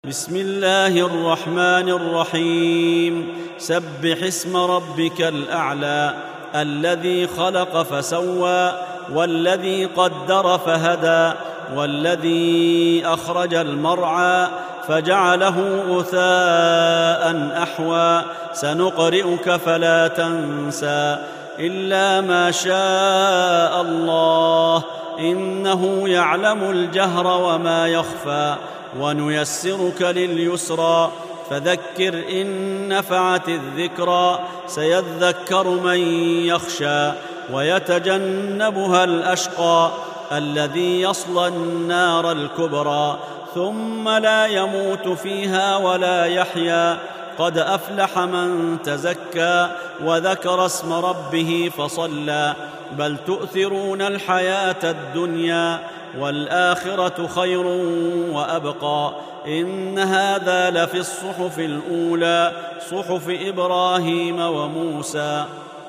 بسم الله الرحمن الرحيم سبح اسم ربك الأعلى الذي خلق فسوى والذي قدر فهدى والذي أخرج المرعى فجعله غثاء أحوى سنقرئك فلا تنسى إلا ما شاء الله إنه يعلم الجهر وما يخفى ونيسرك لليسرى فذكر إن نفعت الذكرى سيذكر من يخشى ويتجنبها الأشقى الذي يصلى النار الكبرى ثم لا يموت فيها ولا يحيا قد أفلح من تزكى وذكر اسم ربه فصلى بل تؤثرون الحياة الدنيا والآخرة خير وأبقى إن هذا لفي الصحف الأولى صحف إبراهيم وموسى.